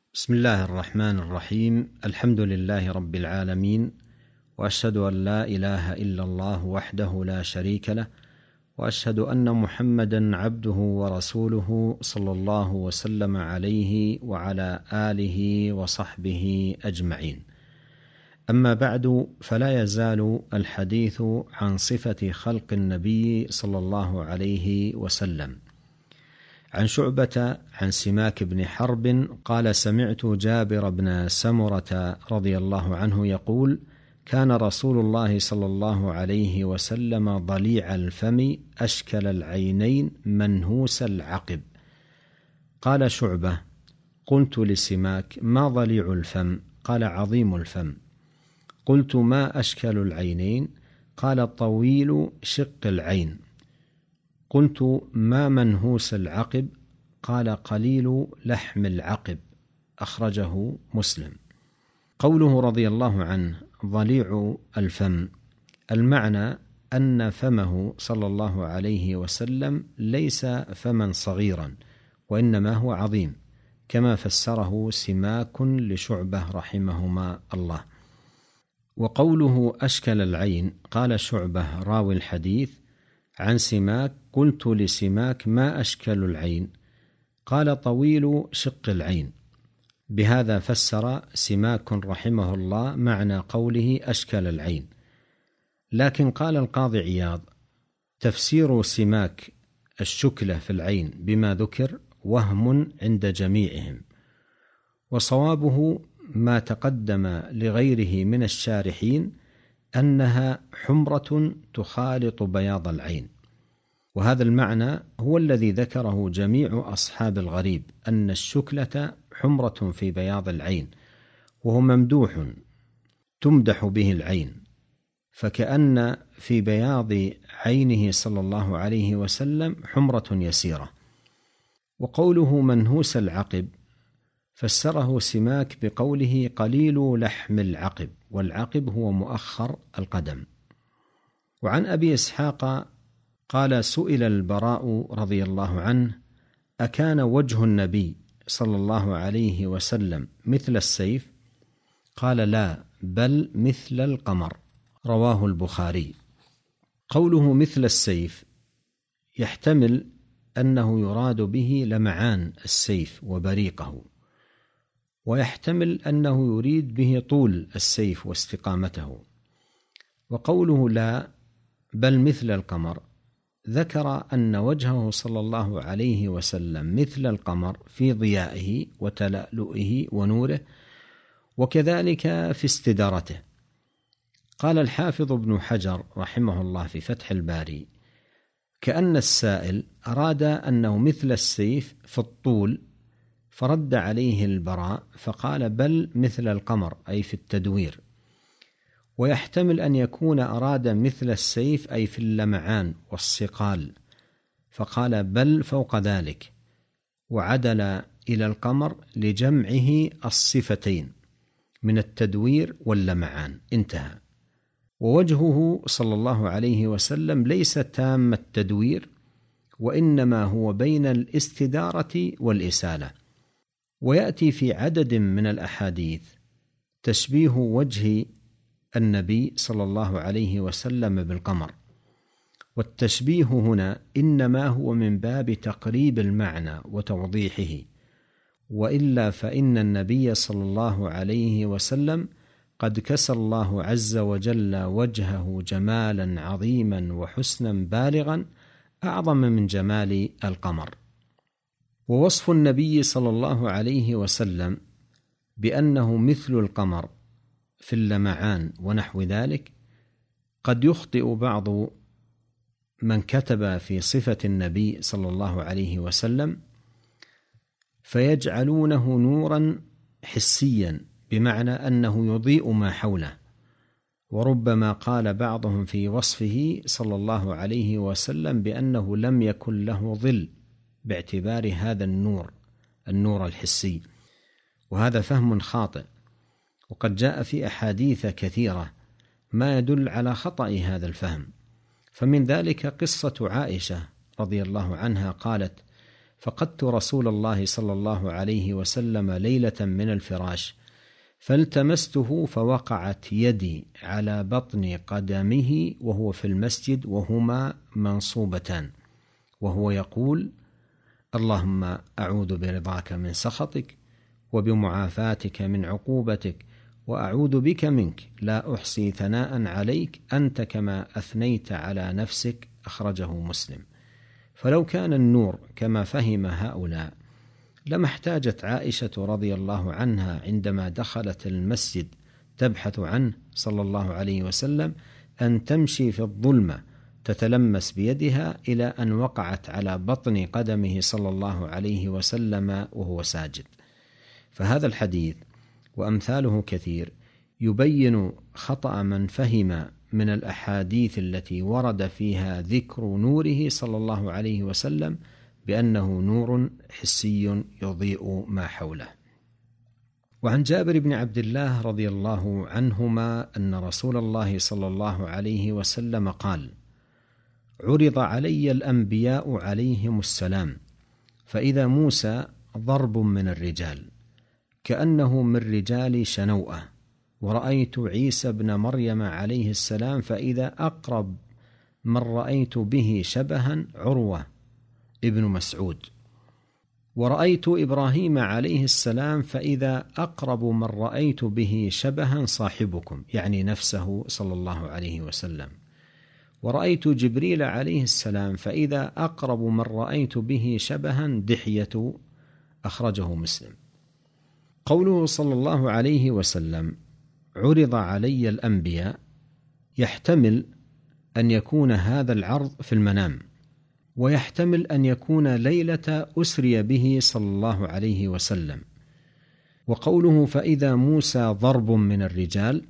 بسم الله الرحمن الرحيم. الحمد لله رب العالمين، وأشهد أن لا إله إلا الله وحده لا شريك له، وأشهد أن محمدا عبده ورسوله صلى الله وسلم عليه وعلى آله وصحبه أجمعين. أما بعد، فلا يزال الحديث عن صفة خلق النبي صلى الله عليه وسلم. عن شعبة عن سماك بن حرب قال: سمعت جابر بن سمرة رضي الله عنه يقول: كان رسول الله صلى الله عليه وسلم ضليع الفم أشكل العينين منهوس العقب. قال شعبة: قلت لسماك: ما ضليع الفم؟ قال: عظيم الفم. قلت: ما أشكل العينين؟ قال: طويل شق العين. قلت: ما منهوس العقب؟ قال: قليل لحم العقب. أخرجه مسلم. قوله رضي الله عنه ضليع الفم، المعنى أن فمه صلى الله عليه وسلم ليس فما صغيرا، وإنما هو عظيم، كما فسره سماك لشعبة رحمهما الله. وقوله أشكل العين، قال شعبة راوي الحديث عن سماك: قلت لسماك: ما أشكل العين؟ قال: طويل شق العين. بهذا فسر سماك رحمه الله معنى قوله أشكل العين. لكن قال القاضي عياض: تفسير سماك الشكلة في العين بما ذكر وهم عند جميعهم، وصوابه ما تقدم لغيره من الشارحين أنها حمرة تخالط بياض العين. وهذا المعنى هو الذي ذكره جميع أصحاب الغريب، أن الشكلة حمرة في بياض العين، وهو ممدوح تمدح به العين، فكأن في بياض عينه صلى الله عليه وسلم حمرة يسيرة. وقوله منهوس العقب فسره سماك بقوله قليل لحم العقب، والعقب هو مؤخر القدم. وعن أبي إسحاق قال: سئل البراء رضي الله عنه: أكان وجه النبي صلى الله عليه وسلم مثل السيف؟ قال: لا، بل مثل القمر. رواه البخاري. قوله مثل السيف يحتمل أنه يراد به لمعان السيف وبريقه، ويحتمل أنه يريد به طول السيف واستقامته. وقوله لا بل مثل القمر ذكر أن وجهه صلى الله عليه وسلم مثل القمر في ضيائه وتلألؤه ونوره، وكذلك في استدارته. قال الحافظ ابن حجر رحمه الله في فتح الباري: كأن السائل أراد أنه مثل السيف في الطول، فرد عليه البراء فقال: بل مثل القمر، أي في التدوير. ويحتمل أن يكون أراد مثل السيف أي في اللمعان والصقال، فقال: بل فوق ذلك، وعدل إلى القمر لجمعه الصفتين من التدوير واللمعان. انتهى. ووجهه صلى الله عليه وسلم ليس تام التدوير، وإنما هو بين الاستدارة والإسالة. ويأتي في عدد من الأحاديث تشبيه وجه النبي صلى الله عليه وسلم بالقمر، والتشبيه هنا إنما هو من باب تقريب المعنى وتوضيحه، وإلا فإن النبي صلى الله عليه وسلم قد كسى الله عز وجل وجهه جمالا عظيما وحسنا بالغا أعظم من جمال القمر. ووصف النبي صلى الله عليه وسلم بأنه مثل القمر في اللمعان ونحو ذلك قد يخطئ بعض من كتب في صفة النبي صلى الله عليه وسلم فيجعلونه نورا حسيا، بمعنى أنه يضيء ما حوله. وربما قال بعضهم في وصفه صلى الله عليه وسلم بأنه لم يكن له ظل، باعتبار هذا النور الحسي، وهذا فهم خاطئ. وقد جاء في أحاديث كثيرة ما يدل على خطأ هذا الفهم. فمن ذلك قصة عائشة رضي الله عنها قالت: فقدت رسول الله صلى الله عليه وسلم ليلة من الفراش، فالتمسته فوقعت يدي على بطن قدمه وهو في المسجد وهما منصوبتان، وهو يقول: اللهم أعوذ برضاك من سخطك وبمعافاتك من عقوبتك وأعوذ بك منك، لا أحصي ثناء عليك أنت كما أثنيت على نفسك. أخرجه مسلم. فلو كان النور كما فهم هؤلاء لما احتاجت عائشة رضي الله عنها عندما دخلت المسجد تبحث عنه صلى الله عليه وسلم أن تمشي في الظلمة تتلمس بيدها إلى أن وقعت على بطن قدمه صلى الله عليه وسلم وهو ساجد. فهذا الحديث وأمثاله كثير يبين خطأ من فهم من الأحاديث التي ورد فيها ذكر نوره صلى الله عليه وسلم بأنه نور حسي يضيء ما حوله. وعن جابر بن عبد الله رضي الله عنهما أن رسول الله صلى الله عليه وسلم قال: عرض علي الأنبياء عليهم السلام، فإذا موسى ضرب من الرجال كأنه من رجال شنوءة، ورأيت عيسى بن مريم عليه السلام فإذا أقرب من رأيت به شبها عروة ابن مسعود، ورأيت إبراهيم عليه السلام فإذا أقرب من رأيت به شبها صاحبكم، يعني نفسه صلى الله عليه وسلم، ورأيت جبريل عليه السلام فإذا أقرب من رأيت به شبها دحية. أخرجه مسلم. قوله صلى الله عليه وسلم عرض علي الأنبياء يحتمل أن يكون هذا العرض في المنام، ويحتمل أن يكون ليلة أسري به صلى الله عليه وسلم. وقوله فإذا موسى ضرب من الرجال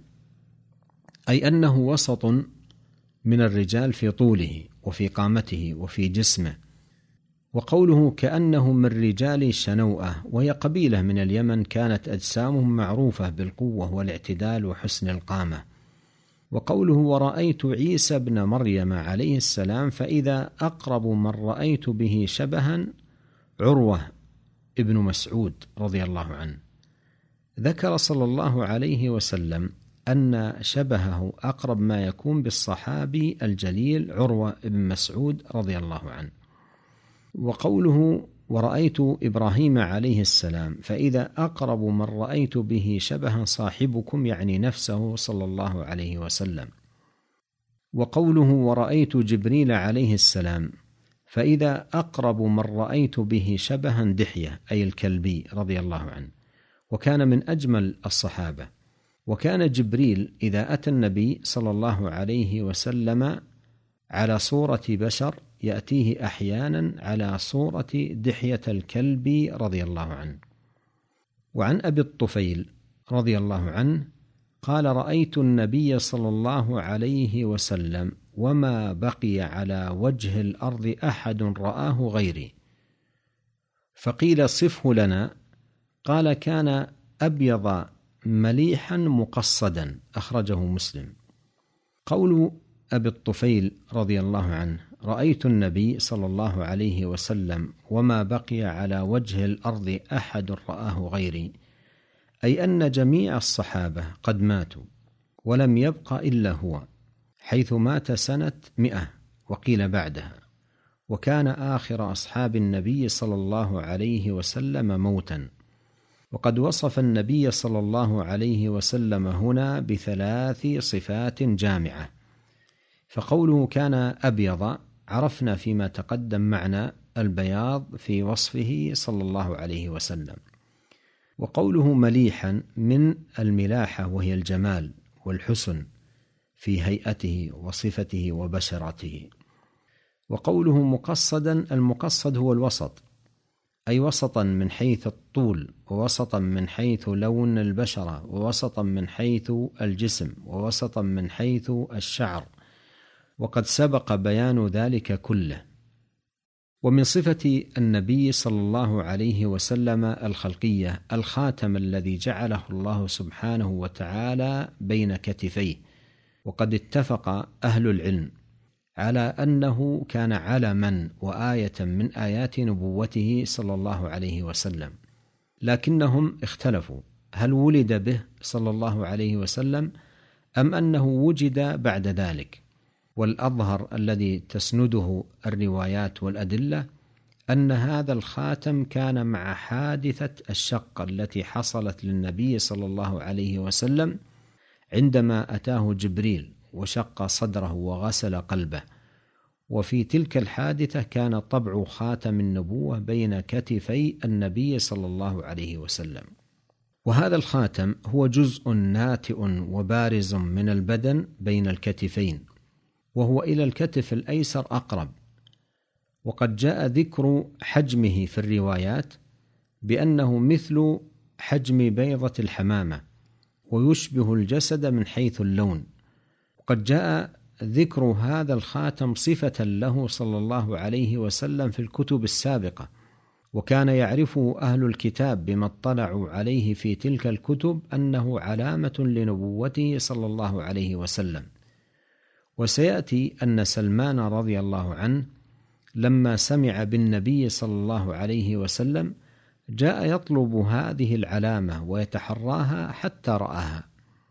أي أنه وسط من الرجال في طوله وفي قامته وفي جسمه. وقوله كأنه من رجال شنوءة، وهي قبيلة من اليمن كانت أجسامهم معروفة بالقوة والاعتدال وحسن القامة. وقوله ورأيت عيسى بن مريم عليه السلام فإذا أقرب من رأيت به شبها عروة ابن مسعود رضي الله عنه. ذكر صلى الله عليه وسلم أن شبهه أقرب ما يكون بالصحابي الجليل عروة ابن مسعود رضي الله عنه. وقوله ورأيت إبراهيم عليه السلام فإذا أقرب من رأيت به شبها صاحبكم، يعني نفسه صلى الله عليه وسلم. وقوله ورأيت جبريل عليه السلام فإذا أقرب من رأيت به شبها دحية أي الكلبي رضي الله عنه، وكان من أجمل الصحابة. وكان جبريل إذا أتى النبي صلى الله عليه وسلم على صورة بشر يأتيه أحيانا على صورة دحية الكلب رضي الله عنه. وعن أبي الطفيل رضي الله عنه قال رأيت النبي صلى الله عليه وسلم وما بقي على وجه الأرض أحد رآه غيري، فقيل صفه لنا، قال كان أبيض مليحا مقصدا. أخرجه مسلم. قول أبي الطفيل رضي الله عنه رأيت النبي صلى الله عليه وسلم وما بقي على وجه الأرض أحد رآه غيري، أي أن جميع الصحابة قد ماتوا ولم يبق إلا هو، حيث مات سنة 100 وقيل بعدها، وكان آخر أصحاب النبي صلى الله عليه وسلم موتا. وقد وصف النبي صلى الله عليه وسلم هنا ب3 صفات جامعة. فقوله كان أبيض عرفنا فيما تقدم معنى البياض في وصفه صلى الله عليه وسلم. وقوله مليحا من الملاحة وهي الجمال والحسن في هيئته وصفته وبشرته. وقوله مقصدا المقصد هو الوسط، أي وسطا من حيث الطول، ووسطا من حيث لون البشرة، ووسطا من حيث الجسم، ووسطا من حيث الشعر، وقد سبق بيان ذلك كله. ومن صفة النبي صلى الله عليه وسلم الخلقية الخاتم الذي جعله الله سبحانه وتعالى بين كتفيه. وقد اتفق أهل العلم على أنه كان علما وآية من آيات نبوته صلى الله عليه وسلم، لكنهم اختلفوا هل ولد به صلى الله عليه وسلم أم أنه وجد بعد ذلك. والأظهر الذي تسنده الروايات والأدلة أن هذا الخاتم كان مع حادثة الشق التي حصلت للنبي صلى الله عليه وسلم عندما أتاه جبريل وشق صدره وغسل قلبه، وفي تلك الحادثة كان طبع خاتم النبوة بين كتفي النبي صلى الله عليه وسلم. وهذا الخاتم هو جزء ناتئ وبارز من البدن بين الكتفين، وهو إلى الكتف الأيسر أقرب. وقد جاء ذكر حجمه في الروايات بأنه مثل حجم بيضة الحمامة، ويشبه الجسد من حيث اللون. وقد جاء ذكر هذا الخاتم صفة له صلى الله عليه وسلم في الكتب السابقة، وكان يعرفه أهل الكتاب بما اطلعوا عليه في تلك الكتب أنه علامة لنبوته صلى الله عليه وسلم. وسيأتي أن سلمان رضي الله عنه لما سمع بالنبي صلى الله عليه وسلم جاء يطلب هذه العلامة ويتحراها حتى رآها.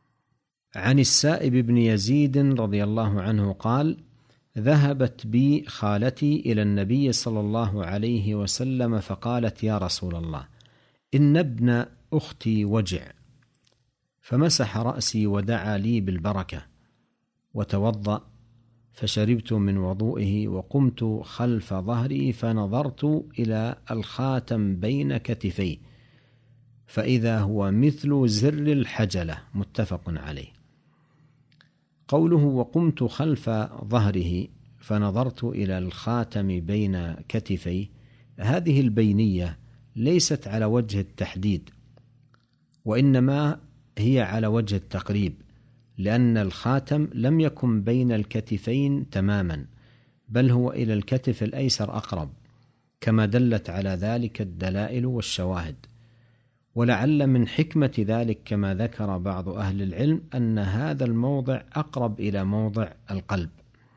عن السائب بن يزيد رضي الله عنه قال: ذهبت بي خالتي إلى النبي صلى الله عليه وسلم فقالت: يا رسول الله، إن ابن أختي وجع، فمسح رأسي ودعا لي بالبركة، وتوضأ فشربت من وضوئه، وقمت خلف ظهري فنظرت إلى الخاتم بين كتفي فإذا هو مثل زر الحجلة. متفق عليه. قوله وقمت خلف ظهره فنظرت إلى الخاتم بين كتفي، هذه البينية ليست على وجه التحديد، وإنما هي على وجه التقريب، لأن الخاتم لم يكن بين الكتفين تماما، بل هو إلى الكتف الأيسر أقرب، كما دلت على ذلك الدلائل والشواهد. ولعل من حكمة ذلك كما ذكر بعض أهل العلم أن هذا الموضع أقرب إلى موضع القلب.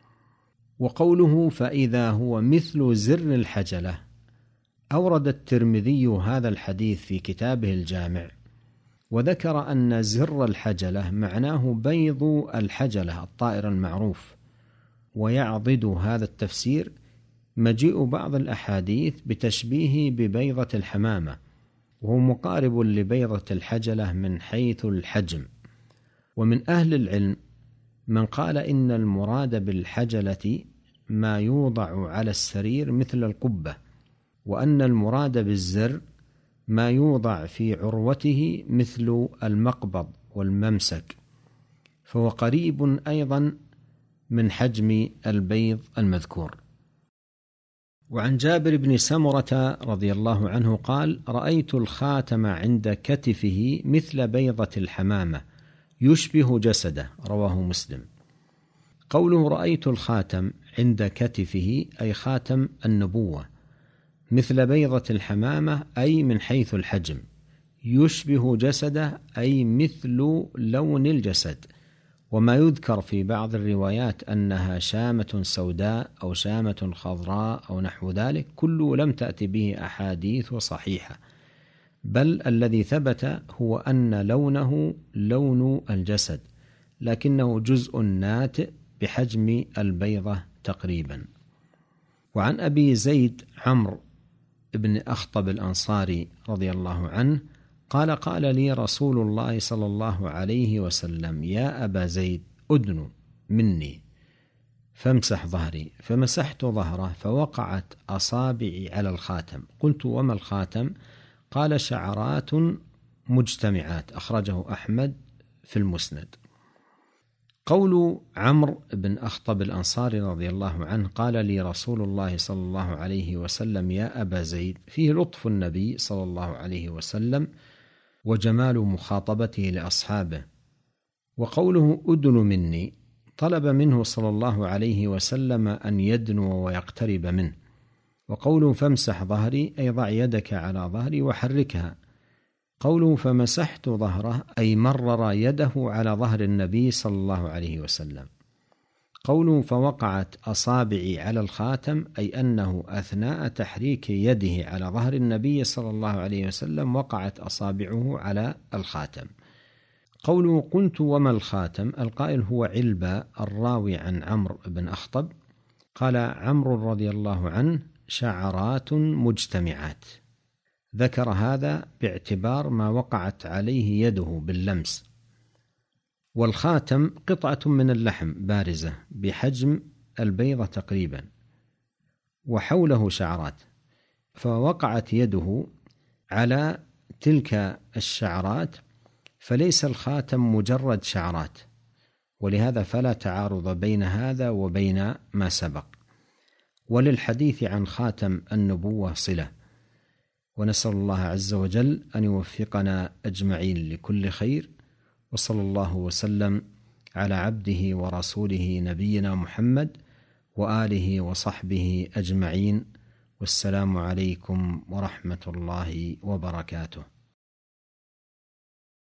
وقوله فإذا هو مثل زر الحجلة، أورد الترمذي هذا الحديث في كتابه الجامع، وذكر أن زر الحجلة معناه بيض الحجلة الطائر المعروف. ويعضد هذا التفسير مجيء بعض الأحاديث بتشبيهه ببيضة الحمامة، وهو مقارب لبيضة الحجلة من حيث الحجم. ومن أهل العلم من قال إن المراد بالحجلة ما يوضع على السرير مثل القبة، وأن المراد بالزر ما يوضع في عروته مثل المقبض والممسك، فهو قريب أيضا من حجم البيض المذكور. وعن جابر بن سمرة رضي الله عنه قال: رأيت الخاتم عند كتفه مثل بيضة الحمامة يشبه جسده. رواه مسلم. قوله رأيت الخاتم عند كتفه أي خاتم النبوة، مثل بيضة الحمامة أي من حيث الحجم، يشبه جسده أي مثل لون الجسد. وما يذكر في بعض الروايات أنها شامة سوداء أو شامة خضراء أو نحو ذلك كله لم تأتي به أحاديث صحيحة، بل الذي ثبت هو أن لونه لون الجسد، لكنه جزء ناتئ بحجم البيضة تقريبا. وعن أبي زيد عمرو بن أخطب الأنصاري رضي الله عنه قال: قال لي رسول الله صلى الله عليه وسلم: يا أبا زيد، أدن مني فامسح ظهري. فمسحت ظهره فوقعت أصابعي على الخاتم. قلت: وما الخاتم؟ قال: شعرات مجتمعات. أخرجه أحمد في المسند. قول عمرو بن أخطب الأنصاري رضي الله عنه قال لي رسول الله صلى الله عليه وسلم: يا أبا زيد، فيه لطف النبي صلى الله عليه وسلم وجمال مخاطبته لأصحابه. وقوله أدن مني طلب منه صلى الله عليه وسلم أن يدنو ويقترب منه. وقوله فامسح ظهري أي ضع يدك على ظهري وحركها. قوله فمسحت ظهره أي مرر يده على ظهر النبي صلى الله عليه وسلم. قوله فوقعت أصابعي على الخاتم أي أنه أثناء تحريك يده على ظهر النبي صلى الله عليه وسلم وقعت أصابعه على الخاتم. قوله قلت وما الخاتم؟ القائل هو علبة، الراوي عن عمرو بن أخطب قال عمرو رضي الله عنه شعرات مجتمعات، ذكر هذا باعتبار ما وقعت عليه يده باللمس. والخاتم قطعة من اللحم بارزة بحجم البيضة تقريبا وحوله شعرات، فوقعت يده على تلك الشعرات، فليس الخاتم مجرد شعرات، ولهذا فلا تعارض بين هذا وبين ما سبق. وللحديث عن خاتم النبوة صلة، ونسأل الله عز وجل أن يوفقنا أجمعين لكل خير، وصلى الله وسلم على عبده ورسوله نبينا محمد وآله وصحبه أجمعين، والسلام عليكم ورحمة الله وبركاته.